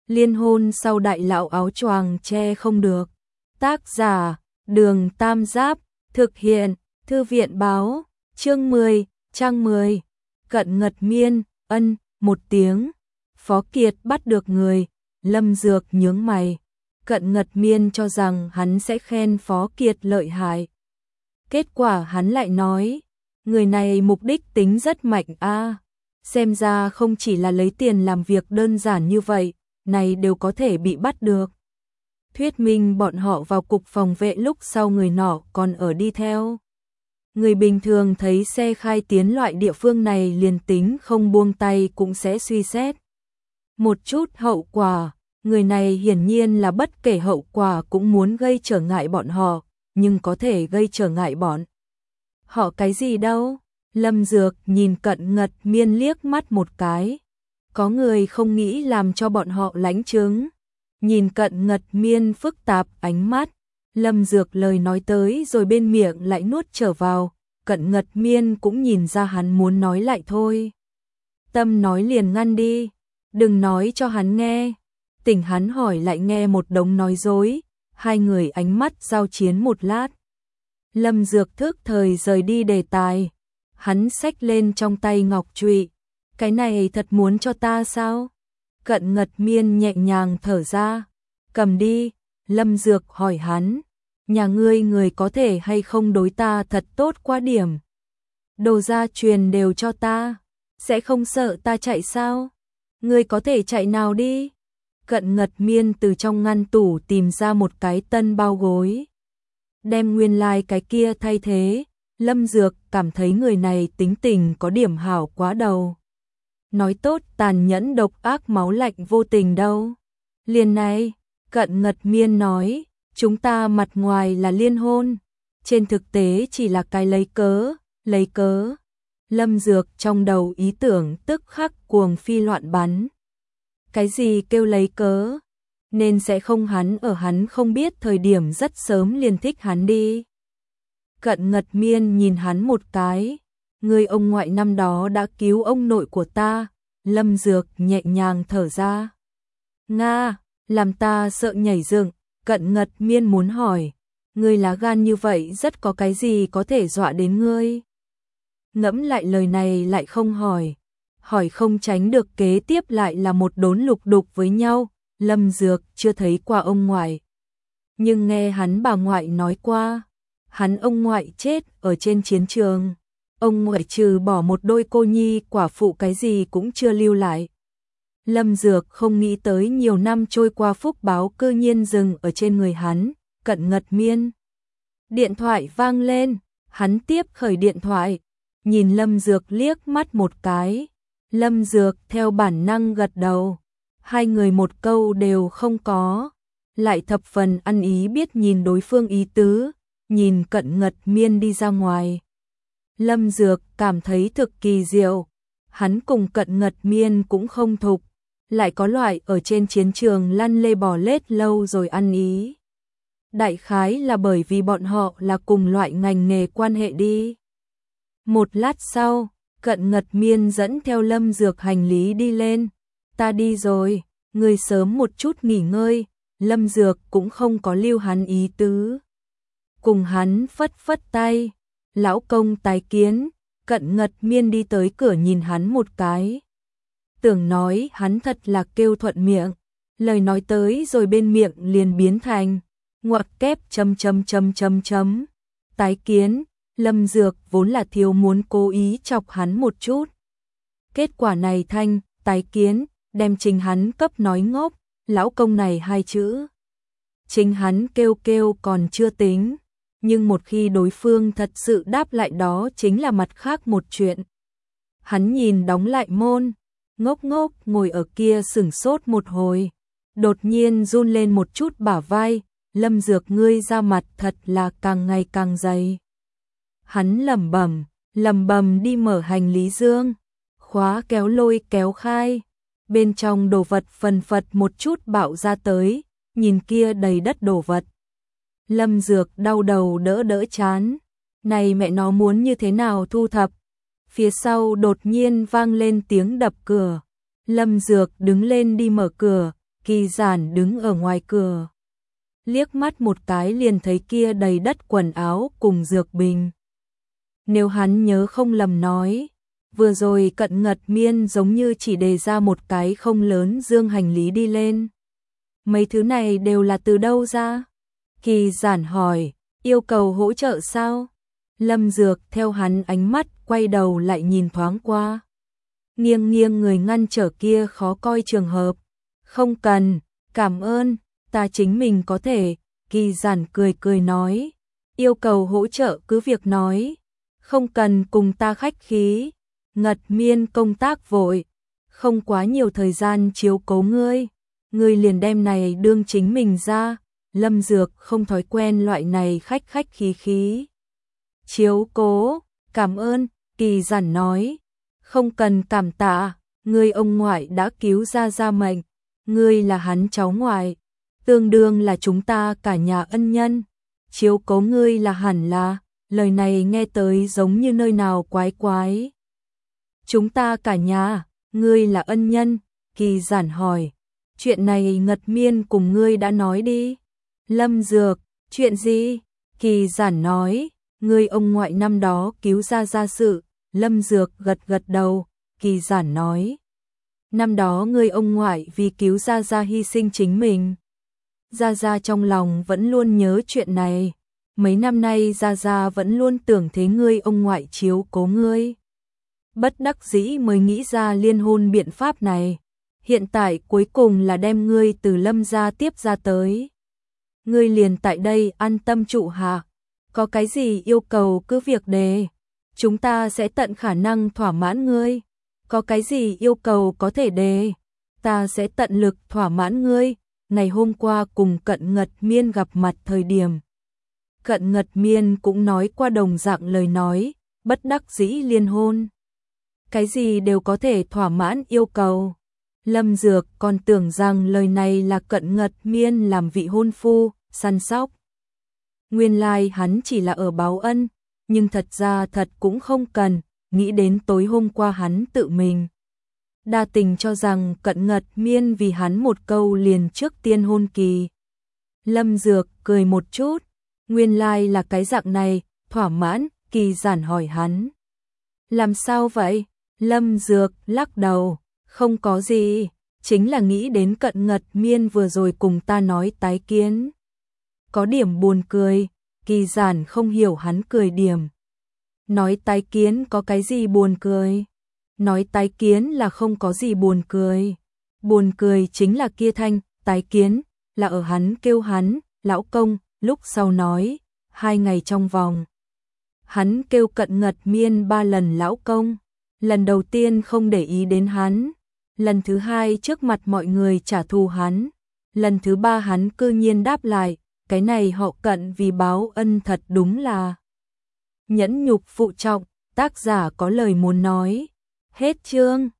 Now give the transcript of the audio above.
Liên hôn sau đại lão áo choàng che không được. Tác giả: Đường Tam Giáp, thực hiện: Thư viện báo, chương 10, trang 10. Cận Ngật Miên, ân, một tiếng. Phó Kiệt bắt được người, Lâm Dược nhướng mày. Cận Ngật Miên cho rằng hắn sẽ khen Phó Kiệt lợi hại. Kết quả hắn lại nói, người này mục đích tính rất mạnh a. Xem ra không chỉ là lấy tiền làm việc đơn giản như vậy, này đều có thể bị bắt được. Thuyết minh bọn họ vào cục phòng vệ lúc sau người nọ còn ở đi theo. Người bình thường thấy xe khai tiến loại địa phương này liền tính không buông tay cũng sẽ suy xét một chút hậu quả. Người này hiển nhiên là bất kể hậu quả cũng muốn gây trở ngại bọn họ, nhưng có thể gây trở ngại bọn họ cái gì đâu. Lâm Dược nhìn Cận Ngật Miên liếc mắt một cái. Có người không nghĩ làm cho bọn họ lãnh chứng. Nhìn Cận Ngật Miên phức tạp ánh mắt, Lâm Dược lời nói tới rồi bên miệng lại nuốt trở vào. Cận Ngật Miên cũng nhìn ra hắn muốn nói lại thôi. Tâm nói liền ngăn đi, đừng nói cho hắn nghe. Tỉnh hắn hỏi lại nghe một đống nói dối. Hai người ánh mắt giao chiến một lát. Lâm Dược thức thời rời đi đề tài. Hắn xách lên trong tay ngọc trụy. Cái này thật muốn cho ta sao? Cận Ngật Miên nhẹ nhàng thở ra. Cầm đi. Lâm Dược hỏi hắn. Nhà ngươi người có thể hay không đối ta thật tốt quá điểm. Đồ gia truyền đều cho ta. Sẽ không sợ ta chạy sao? Ngươi có thể chạy nào đi? Cận Ngật Miên từ trong ngăn tủ tìm ra một cái tân bao gối. Đem nguyên lai cái kia thay thế. Lâm Dược cảm thấy người này tính tình có điểm hảo quá đầu. Nói tốt tàn nhẫn độc ác máu lạnh vô tình đâu. Liền này, Cận Ngật Miên nói, chúng ta mặt ngoài là liên hôn. Trên thực tế chỉ là cái lấy cớ. Lâm Dược trong đầu ý tưởng tức khắc cuồng phi loạn bắn. Cái gì kêu lấy cớ? Nên sẽ không hắn ở hắn không biết thời điểm rất sớm liền thích hắn đi. Cận Ngật Miên nhìn hắn một cái. Người ông ngoại năm đó đã cứu ông nội của ta. Lâm Dược nhẹ nhàng thở ra. Nga, làm ta sợ nhảy dựng. Cận Ngật Miên muốn hỏi. Ngươi lá gan như vậy rất có cái gì có thể dọa đến ngươi? Ngẫm lại lời này lại không hỏi. Hỏi không tránh được kế tiếp lại là một đốn lục đục với nhau. Lâm Dược chưa thấy qua ông ngoại. Nhưng nghe hắn bà ngoại nói qua. Hắn ông ngoại chết ở trên chiến trường. Ông ngoại trừ bỏ một đôi cô nhi quả phụ cái gì cũng chưa lưu lại. Lâm Dược không nghĩ tới nhiều năm trôi qua phúc báo cư nhiên dừng ở trên người hắn. Cận Ngật Miên. Điện thoại vang lên. Hắn tiếp khởi điện thoại. Nhìn Lâm Dược liếc mắt một cái. Lâm Dược theo bản năng gật đầu. Hai người một câu đều không có. Lại thập phần ăn ý biết nhìn đối phương ý tứ. Nhìn Cận Ngật Miên đi ra ngoài. Lâm Dược cảm thấy thực kỳ diệu. Hắn cùng Cận Ngật Miên cũng không thục. Lại có loại ở trên chiến trường lăn lê bò lết lâu rồi ăn ý. Đại khái là bởi vì bọn họ là cùng loại ngành nghề quan hệ đi. Một lát sau, Cận Ngật Miên dẫn theo Lâm Dược hành lý đi lên. Ta đi rồi, ngươi sớm một chút nghỉ ngơi. Lâm Dược cũng không có lưu hắn ý tứ. Cùng hắn phất phất tay. Lão công tái kiến. Cận Ngật Miên đi tới cửa nhìn hắn một cái. Tưởng nói hắn thật là kêu thuận miệng. Lời nói tới rồi bên miệng liền biến thành ngoặc kép ... Tái kiến. Lâm Dược vốn là thiếu muốn cố ý chọc hắn một chút. Kết quả này thanh tái kiến đem chính hắn cấp nói ngốc. Lão công này hai chữ chính hắn kêu còn chưa tính. Nhưng một khi đối phương thật sự đáp lại đó chính là mặt khác một chuyện. Hắn nhìn đóng lại môn. Ngốc ngồi ở kia sửng sốt một hồi. Đột nhiên run lên một chút bả vai. Lâm Dược ngươi ra mặt thật là càng ngày càng dày. Hắn lẩm bẩm đi mở hành lý dương. Khóa kéo lôi kéo khai. Bên trong đồ vật phần phật một chút bạo ra tới. Nhìn kia đầy đất đồ vật. Lâm Dược đau đầu đỡ chán. Này mẹ nó muốn như thế nào thu thập. Phía sau đột nhiên vang lên tiếng đập cửa. Lâm Dược đứng lên đi mở cửa. Kỳ Giản đứng ở ngoài cửa. Liếc mắt một cái liền thấy kia đầy đất quần áo cùng dược bình. Nếu hắn nhớ không lầm nói, vừa rồi Cận Ngật Miên giống như chỉ đề ra một cái không lớn dương hành lý đi lên. Mấy thứ này đều là từ đâu ra? Kỳ Giản hỏi, yêu cầu hỗ trợ sao? Lâm Dược theo hắn ánh mắt quay đầu lại nhìn thoáng qua. Nghiêng nghiêng người ngăn trở kia khó coi trường hợp. Không cần, cảm ơn, ta chính mình có thể. Kỳ Giản cười cười nói, yêu cầu hỗ trợ cứ việc nói, không cần cùng ta khách khí. Ngật Miên công tác vội, không quá nhiều thời gian chiếu cố ngươi, ngươi liền đem này đương chính mình ra. Lâm Dược không thói quen loại này khách khách khí khí. Chiếu cố, cảm ơn, Kỳ Giản nói, không cần cảm tạ, ngươi ông ngoại đã cứu ra mệnh, ngươi là hắn cháu ngoại, tương đương là chúng ta cả nhà ân nhân, chiếu cố ngươi là hẳn là, lời này nghe tới giống như nơi nào quái quái. Chúng ta cả nhà, ngươi là ân nhân, Kỳ Giản hỏi, chuyện này Ngật Miên cùng ngươi đã nói đi. Lâm Dược, chuyện gì? Kỳ Giản nói, ngươi ông ngoại năm đó cứu ra sự. Lâm Dược gật gật đầu, Kỳ Giản nói, năm đó ngươi ông ngoại vì cứu ra hy sinh chính mình. Gia trong lòng vẫn luôn nhớ chuyện này, mấy năm nay Gia vẫn luôn tưởng thế ngươi ông ngoại chiếu cố ngươi. Bất đắc dĩ mới nghĩ ra liên hôn biện pháp này, hiện tại cuối cùng là đem ngươi từ Lâm gia tiếp ra tới. Ngươi liền tại đây an tâm trụ hạ, có cái gì yêu cầu cứ việc đề, chúng ta sẽ tận khả năng thỏa mãn ngươi, có cái gì yêu cầu có thể đề, ta sẽ tận lực thỏa mãn ngươi. Ngày hôm qua cùng Cận Ngật Miên gặp mặt thời điểm, Cận Ngật Miên cũng nói qua đồng dạng lời nói, bất đắc dĩ liên hôn. Cái gì đều có thể thỏa mãn yêu cầu. Lâm Dược còn tưởng rằng lời này là Cận Ngật Miên làm vị hôn phu, săn sóc. Nguyên lai hắn chỉ là ở báo ân, nhưng thật ra thật cũng không cần, nghĩ đến tối hôm qua hắn tự mình. Đa tình cho rằng Cận Ngật Miên vì hắn một câu liền trước tiên hôn kỳ. Lâm Dược cười một chút, nguyên lai là cái dạng này, thỏa mãn, Kỳ Giản hỏi hắn. Làm sao vậy? Lâm Dược lắc đầu, không có gì, chính là nghĩ đến Cận Ngật Miên vừa rồi cùng ta nói tái kiến. Có điểm buồn cười, Kỳ Giản không hiểu hắn cười điểm. Nói tái kiến có cái gì buồn cười? Nói tái kiến là không có gì buồn cười. Buồn cười chính là kia thanh, tái kiến, là ở hắn kêu hắn, lão công, lúc sau nói, 2 ngày trong vòng. Hắn kêu Cận Ngật Miên 3 lần lão công, lần đầu tiên không để ý đến hắn, lần thứ 2 trước mặt mọi người trả thù hắn, lần thứ 3 hắn cư nhiên đáp lại, cái này họ Cận vì báo ân thật đúng là nhẫn nhục phụ trọng, tác giả có lời muốn nói. Hết chương.